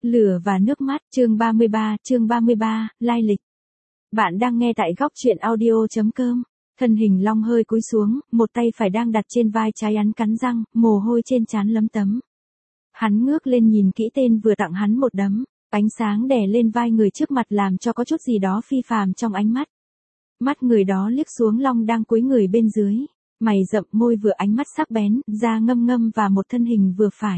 Lửa và nước mắt, chương 33, lai lịch. Bạn đang nghe tại góc truyện audio.com. Thân hình Long hơi cúi xuống, một tay phải đang đặt trên vai trái hắn cắn răng, mồ hôi trên trán lấm tấm. Hắn ngước lên nhìn kỹ tên vừa tặng hắn một đấm, ánh sáng đè lên vai người trước mặt làm cho có chút gì đó phi phàm trong ánh mắt. Mắt người đó liếc xuống Long đang cúi người bên dưới, mày rậm môi vừa ánh mắt sắc bén, da ngâm ngâm và một thân hình vừa phải.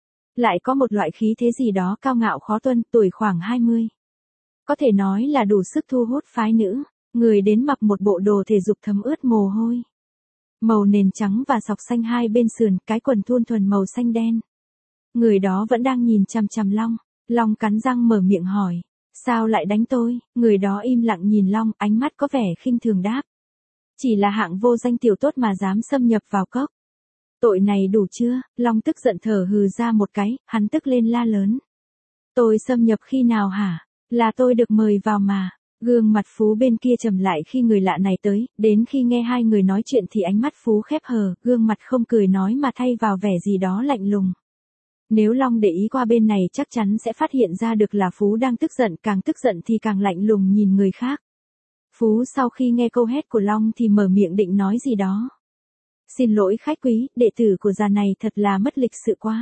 Lại có một loại khí thế gì đó cao ngạo khó tuân, tuổi khoảng 20. Có thể nói là đủ sức thu hút phái nữ, người đến mặc một bộ đồ thể dục thấm ướt mồ hôi. Màu nền trắng và sọc xanh hai bên sườn, cái quần thun thuần màu xanh đen. Người đó vẫn đang nhìn chằm chằm Long, Long cắn răng mở miệng hỏi, sao lại đánh tôi, người đó im lặng nhìn Long, ánh mắt có vẻ khinh thường đáp. Chỉ là hạng vô danh tiểu tốt mà dám xâm nhập vào cốc. Tội này đủ chưa? Long tức giận thở hừ ra một cái, hắn tức lên la lớn. Tôi xâm nhập khi nào hả? Là tôi được mời vào mà. Gương mặt Phú bên kia trầm lại khi người lạ này tới, đến khi nghe hai người nói chuyện thì ánh mắt Phú khép hờ, gương mặt không cười nói mà thay vào vẻ gì đó lạnh lùng. Nếu Long để ý qua bên này chắc chắn sẽ phát hiện ra được là Phú đang tức giận, càng tức giận thì càng lạnh lùng nhìn người khác. Phú sau khi nghe câu hét của Long thì mở miệng định nói gì đó. Xin lỗi khách quý, đệ tử của già này thật là mất lịch sự quá.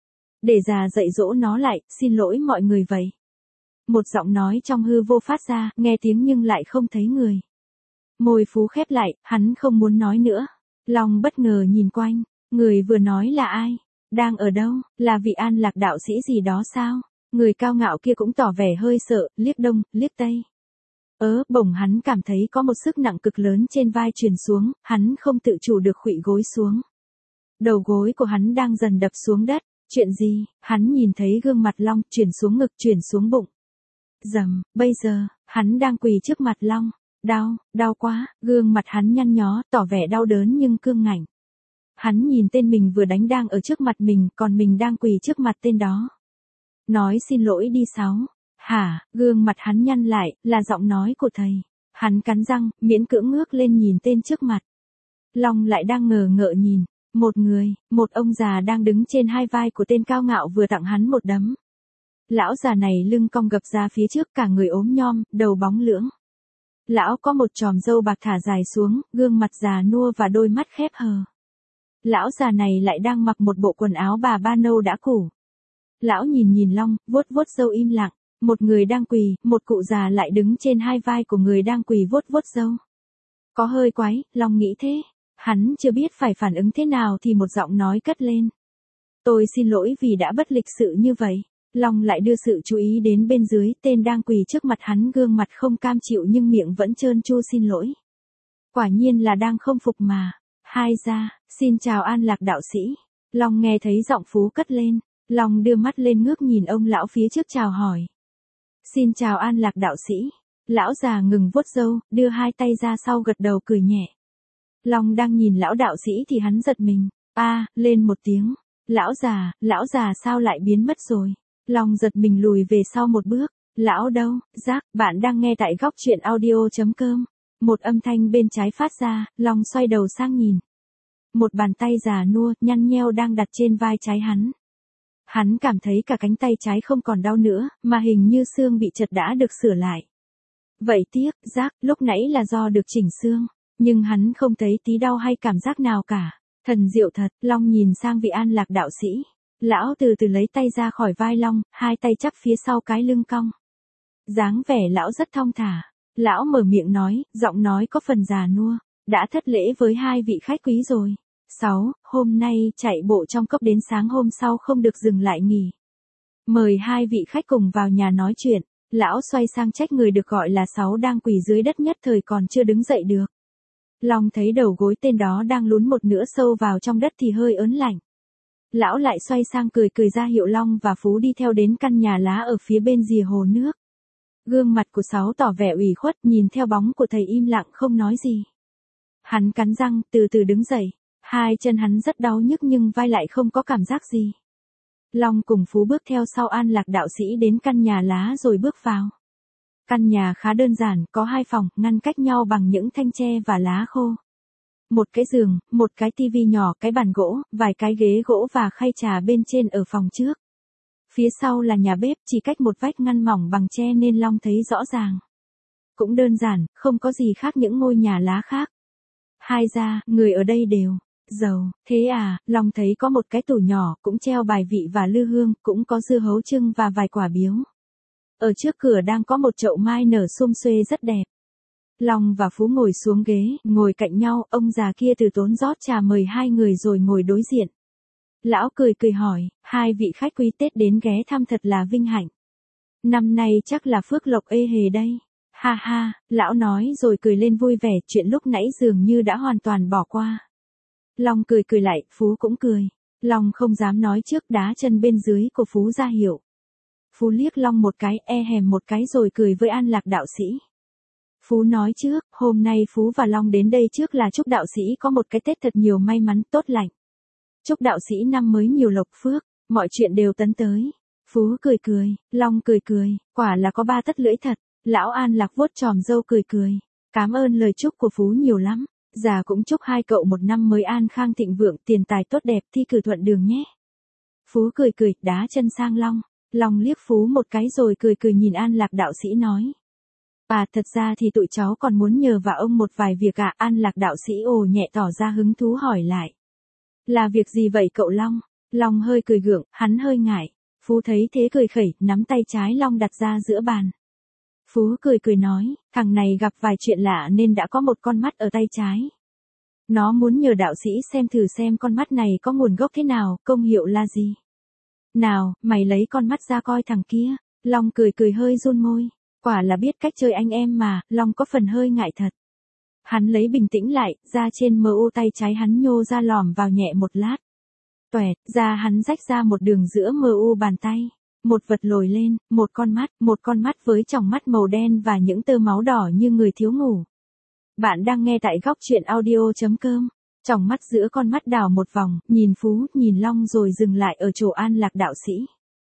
Để già dạy dỗ nó lại, xin lỗi mọi người vậy. Một giọng nói trong hư vô phát ra, nghe tiếng nhưng lại không thấy người. Môi Phú khép lại, hắn không muốn nói nữa. Long bất ngờ nhìn quanh, người vừa nói là ai? Đang ở đâu? Là vị An Lạc đạo sĩ gì đó sao? Người cao ngạo kia cũng tỏ vẻ hơi sợ, liếc đông, liếc tây. Bỗng hắn cảm thấy có một sức nặng cực lớn trên vai truyền xuống, hắn không tự chủ được khuỵu gối xuống. Đầu gối của hắn đang dần đập xuống đất, chuyện gì? Hắn nhìn thấy gương mặt Long, chuyển xuống ngực, chuyển xuống bụng. Dầm, bây giờ, hắn đang quỳ trước mặt Long. Đau quá, gương mặt hắn nhăn nhó, tỏ vẻ đau đớn nhưng cương ngạnh. Hắn nhìn tên mình vừa đánh đang ở trước mặt mình, còn mình đang quỳ trước mặt tên đó. Nói xin lỗi đi Sáu. Hả, gương mặt hắn nhăn lại, là giọng nói của thầy. Hắn cắn răng, miễn cưỡng ngước lên nhìn tên trước mặt. Long lại đang ngờ ngợ nhìn. Một ông già đang đứng trên hai vai của tên cao ngạo vừa tặng hắn một đấm. Lão già này lưng cong gập ra phía trước, cả người ốm nhom, đầu bóng lưỡng. Lão có một chòm râu bạc thả dài xuống, gương mặt già nua và đôi mắt khép hờ. Lão già này lại đang mặc một bộ quần áo bà ba nâu đã cũ. Lão nhìn Long, vuốt râu im lặng. Một người đang quỳ, một cụ già lại đứng trên hai vai của người đang quỳ vuốt râu. Có hơi quái, Long nghĩ thế. Hắn chưa biết phải phản ứng thế nào thì một giọng nói cất lên. Tôi xin lỗi vì đã bất lịch sự như vậy. Long lại đưa sự chú ý đến bên dưới, tên đang quỳ trước mặt hắn gương mặt không cam chịu nhưng miệng vẫn trơn tru xin lỗi. Quả nhiên là đang không phục mà. Hai ra, xin chào An Lạc đạo sĩ. Long nghe thấy giọng Phú cất lên. Long đưa mắt lên ngước nhìn ông lão phía trước chào hỏi. Xin chào An Lạc đạo sĩ. Lão già ngừng vuốt râu, đưa hai tay ra sau gật đầu cười nhẹ. Long đang nhìn lão đạo sĩ thì hắn giật mình. Lên một tiếng. Lão già sao lại biến mất rồi? Long giật mình lùi về sau một bước. Lão đâu? Giác, bạn đang nghe tại góc truyện audio.com. Một âm thanh bên trái phát ra, Long xoay đầu sang nhìn. Một bàn tay già nua, nhăn nheo đang đặt trên vai trái hắn. Hắn cảm thấy cả cánh tay trái không còn đau nữa, mà hình như xương bị chật đã được sửa lại. Vậy tiếc, Giác, lúc nãy là do được chỉnh xương, nhưng hắn không thấy tí đau hay cảm giác nào cả. Thần diệu thật, Long nhìn sang vị An Lạc đạo sĩ. Lão từ từ lấy tay ra khỏi vai Long, hai tay chắp phía sau cái lưng cong. Dáng vẻ lão rất thong thả. Lão mở miệng nói, giọng nói có phần già nua. Đã thất lễ với hai vị khách quý rồi. 6. Hôm nay chạy bộ trong cốc đến sáng hôm sau không được dừng lại nghỉ. Mời hai vị khách cùng vào nhà nói chuyện. Lão xoay sang trách người được gọi là 6 đang quỳ dưới đất nhất thời còn chưa đứng dậy được. Long thấy đầu gối tên đó đang lún một nửa sâu vào trong đất thì hơi ớn lạnh. Lão lại xoay sang cười ra hiệu Long và Phú đi theo đến căn nhà lá ở phía bên rìa hồ nước. Gương mặt của Sáu tỏ vẻ ủy khuất, nhìn theo bóng của thầy im lặng không nói gì. Hắn cắn răng, từ từ đứng dậy. Hai chân hắn rất đau nhức nhưng vai lại không có cảm giác gì. Long cùng Phú bước theo sau An Lạc đạo sĩ đến căn nhà lá rồi bước vào. Căn nhà khá đơn giản, có 2 phòng, ngăn cách nhau bằng những thanh tre và lá khô. Một cái giường, một cái tivi nhỏ, cái bàn gỗ, vài cái ghế gỗ và khay trà bên trên ở phòng trước. Phía sau là nhà bếp, chỉ cách một vách ngăn mỏng bằng tre nên Long thấy rõ ràng. Cũng đơn giản, không có gì khác những ngôi nhà lá khác. Hai ra, người ở đây đều giàu, thế à? Long thấy có một cái tủ nhỏ, cũng treo bài vị và lư hương, cũng có dưa hấu trưng và vài quả biếu. Ở trước cửa đang có một chậu mai nở sum xuê rất đẹp. Long và Phú ngồi xuống ghế, ngồi cạnh nhau, ông già kia từ tốn rót trà mời hai người rồi ngồi đối diện. Lão cười cười hỏi, hai vị khách quý Tết đến ghé thăm thật là vinh hạnh. Năm nay chắc là phước lộc ê hề đây. Ha ha, lão nói rồi cười lên vui vẻ, chuyện lúc nãy dường như đã hoàn toàn bỏ qua. Long cười cười lại, Phú cũng cười. Long không dám nói trước, đá chân bên dưới của Phú ra hiệu. Phú liếc Long một cái, hèm một cái rồi cười với An Lạc đạo sĩ. Phú nói trước, hôm nay Phú và Long đến đây trước là chúc đạo sĩ có một cái Tết thật nhiều may mắn tốt lành. Chúc đạo sĩ năm mới nhiều lộc phước, mọi chuyện đều tấn tới. Phú cười cười, Long cười cười, quả là có ba tấc lưỡi thật. Lão An Lạc vuốt chòm râu cười cười. Cảm ơn lời chúc của Phú nhiều lắm. Già cũng chúc hai cậu một năm mới an khang thịnh vượng, tiền tài tốt đẹp, thi cử thuận đường nhé. Phú cười cười, đá chân sang Long. Long liếc Phú một cái rồi cười cười nhìn An Lạc đạo sĩ nói. Thật ra thì tụi cháu còn muốn nhờ vả ông một vài việc ạ. An Lạc đạo sĩ ồ nhẹ tỏ ra hứng thú hỏi lại. Là việc gì vậy cậu Long? Long hơi cười gượng, hắn hơi ngại. Phú thấy thế cười khẩy, nắm tay trái Long đặt ra giữa bàn. Phú cười cười nói, thằng này gặp vài chuyện lạ nên đã có một con mắt ở tay trái. Nó muốn nhờ đạo sĩ xem thử xem con mắt này có nguồn gốc thế nào, công hiệu là gì. Nào, mày lấy con mắt ra coi thằng kia. Long cười cười hơi run môi. Quả là biết cách chơi anh em mà, Long có phần hơi ngại thật. Hắn lấy bình tĩnh lại, ra trên mu tay trái hắn nhô ra lòm vào nhẹ một lát. Toẹt, ra hắn rách ra một đường giữa mu bàn tay. Một vật lồi lên, một con mắt với tròng mắt màu đen và những tơ máu đỏ như người thiếu ngủ. Bạn đang nghe tại góc truyện audio.com. Tròng mắt giữa con mắt đảo một vòng, nhìn Phú, nhìn Long rồi dừng lại ở chỗ An Lạc đạo sĩ.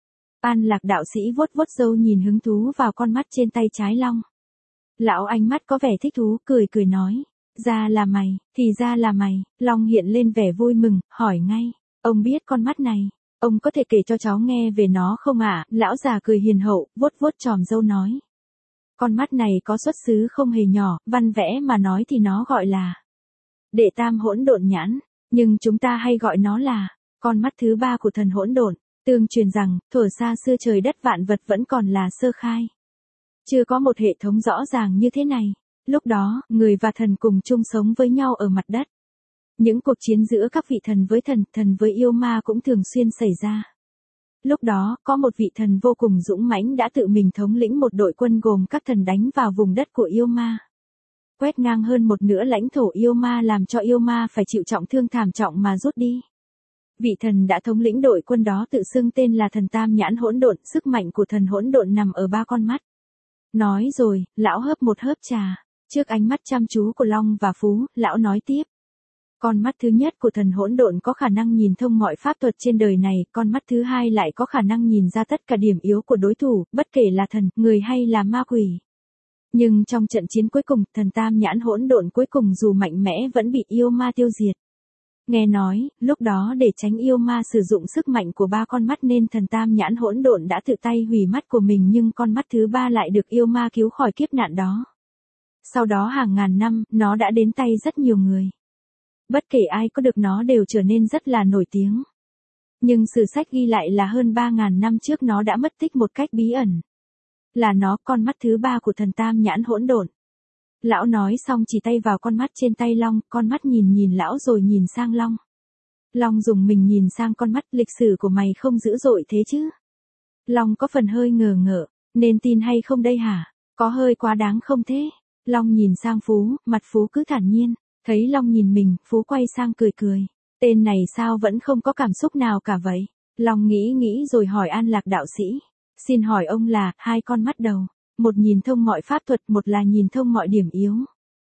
An Lạc đạo sĩ vuốt vuốt râu nhìn hứng thú vào con mắt trên tay trái Long. Lão ánh mắt có vẻ thích thú, cười cười nói. Ra là mày, thì ra là mày. Long hiện lên vẻ vui mừng, hỏi ngay. Ông biết con mắt này. Ông có thể kể cho cháu nghe về nó không ạ? Lão già cười hiền hậu, vuốt vuốt chòm râu nói. Con mắt này có xuất xứ không hề nhỏ, văn vẽ mà nói thì nó gọi là Đệ Tam Hỗn Độn Nhãn, nhưng chúng ta hay gọi nó là con mắt thứ ba của thần hỗn độn. Tương truyền rằng, thuở xa xưa trời đất vạn vật vẫn còn là sơ khai. Chưa có một hệ thống rõ ràng như thế này. Lúc đó, người và thần cùng chung sống với nhau ở mặt đất. Những cuộc chiến giữa các vị thần với thần với yêu ma cũng thường xuyên xảy ra. Lúc đó, có một vị thần vô cùng dũng mãnh đã tự mình thống lĩnh một đội quân gồm các thần đánh vào vùng đất của yêu ma. Quét ngang hơn một nửa lãnh thổ yêu ma làm cho yêu ma phải chịu trọng thương thảm trọng mà rút đi. Vị thần đã thống lĩnh đội quân đó tự xưng tên là thần Tam Nhãn Hỗn Độn, sức mạnh của thần hỗn độn nằm ở ba con mắt. Nói rồi, lão hớp một hớp trà, trước ánh mắt chăm chú của Long và Phú, lão nói tiếp. Con mắt thứ nhất của thần hỗn độn có khả năng nhìn thông mọi pháp thuật trên đời này, con mắt thứ hai lại có khả năng nhìn ra tất cả điểm yếu của đối thủ, bất kể là thần, người hay là ma quỷ. Nhưng trong trận chiến cuối cùng, thần Tam Nhãn Hỗn Độn cuối cùng dù mạnh mẽ vẫn bị yêu ma tiêu diệt. Nghe nói, lúc đó để tránh yêu ma sử dụng sức mạnh của ba con mắt nên thần Tam Nhãn Hỗn Độn đã tự tay hủy mắt của mình, nhưng con mắt thứ ba lại được yêu ma cứu khỏi kiếp nạn đó. Sau đó hàng ngàn năm, nó đã đến tay rất nhiều người. Bất kể ai có được nó đều trở nên rất là nổi tiếng. Nhưng sử sách ghi lại là hơn 3.000 năm trước nó đã mất tích một cách bí ẩn. Là nó, con mắt thứ ba của thần Tam Nhãn Hỗn Độn. Lão nói xong chỉ tay vào con mắt trên tay Long, con mắt nhìn lão rồi nhìn sang Long. Long dùng mình nhìn sang con mắt, lịch sử của mày không dữ dội thế chứ? Long có phần hơi ngờ ngợ, nên tin hay không đây hả? Có hơi quá đáng không thế? Long nhìn sang Phú, mặt Phú cứ thản nhiên. Thấy Long nhìn mình, Phú quay sang cười cười. Tên này sao vẫn không có cảm xúc nào cả vậy? Long nghĩ rồi hỏi An Lạc đạo sĩ. Xin hỏi ông là, hai con mắt đầu. Một nhìn thông mọi pháp thuật, một là nhìn thông mọi điểm yếu.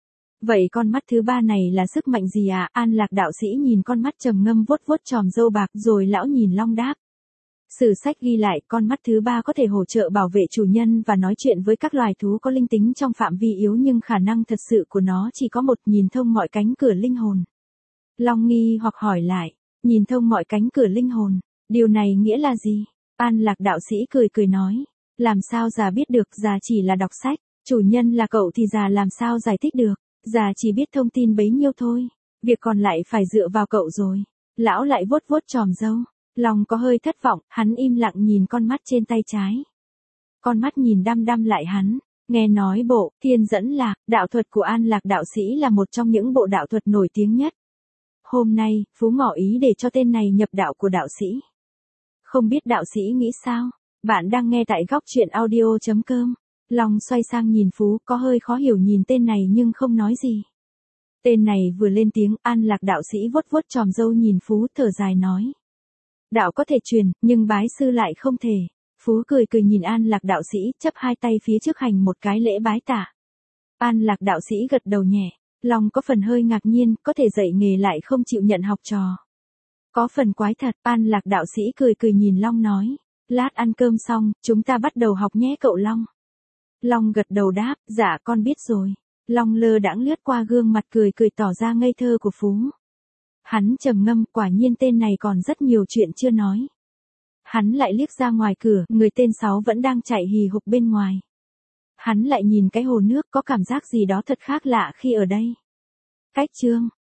Vậy con mắt thứ ba này là sức mạnh gì à? An Lạc đạo sĩ nhìn con mắt trầm ngâm vuốt vuốt chòm râu bạc rồi lão nhìn Long đáp. Sử sách ghi lại con mắt thứ ba có thể hỗ trợ bảo vệ chủ nhân và nói chuyện với các loài thú có linh tính trong phạm vi yếu, nhưng khả năng thật sự của nó chỉ có một, nhìn thông mọi cánh cửa linh hồn. Long nghi hoặc hỏi lại, nhìn thông mọi cánh cửa linh hồn, điều này nghĩa là gì? An Lạc đạo sĩ cười cười nói. Làm sao già biết được, già chỉ là đọc sách. Chủ nhân là cậu thì già làm sao giải thích được. Già chỉ biết thông tin bấy nhiêu thôi. Việc còn lại phải dựa vào cậu rồi. Lão lại vuốt vuốt chòm râu. Lòng có hơi thất vọng, hắn im lặng nhìn con mắt trên tay trái. Con mắt nhìn đăm đăm lại hắn. Nghe nói bộ Thiên Dẫn Lạc, đạo thuật của An Lạc đạo sĩ là một trong những bộ đạo thuật nổi tiếng nhất. Hôm nay, Phú ngỏ ý để cho tên này nhập đạo của đạo sĩ. Không biết đạo sĩ nghĩ sao? Bạn đang nghe tại góc truyện audio.com. Long xoay sang nhìn Phú, có hơi khó hiểu nhìn tên này nhưng không nói gì. Tên này vừa lên tiếng, An Lạc đạo sĩ vuốt vuốt chòm râu nhìn Phú, thở dài nói. Đạo có thể truyền, nhưng bái sư lại không thể. Phú cười cười nhìn An Lạc đạo sĩ, chắp hai tay phía trước hành một cái lễ bái tạ. An Lạc đạo sĩ gật đầu nhẹ. Long có phần hơi ngạc nhiên, có thể dạy nghề lại không chịu nhận học trò. Có phần quái thật. An Lạc đạo sĩ cười cười nhìn Long nói. Lát ăn cơm xong, chúng ta bắt đầu học nhé cậu Long. Long gật đầu đáp, dạ con biết rồi. Long lơ đãng lướt qua gương mặt cười cười tỏ ra ngây thơ của Phú. Hắn trầm ngâm, quả nhiên tên này còn rất nhiều chuyện chưa nói. Hắn lại liếc ra ngoài cửa, người tên Sáu vẫn đang chạy hì hục bên ngoài. Hắn lại nhìn cái hồ nước, có cảm giác gì đó thật khác lạ khi ở đây. Cách chương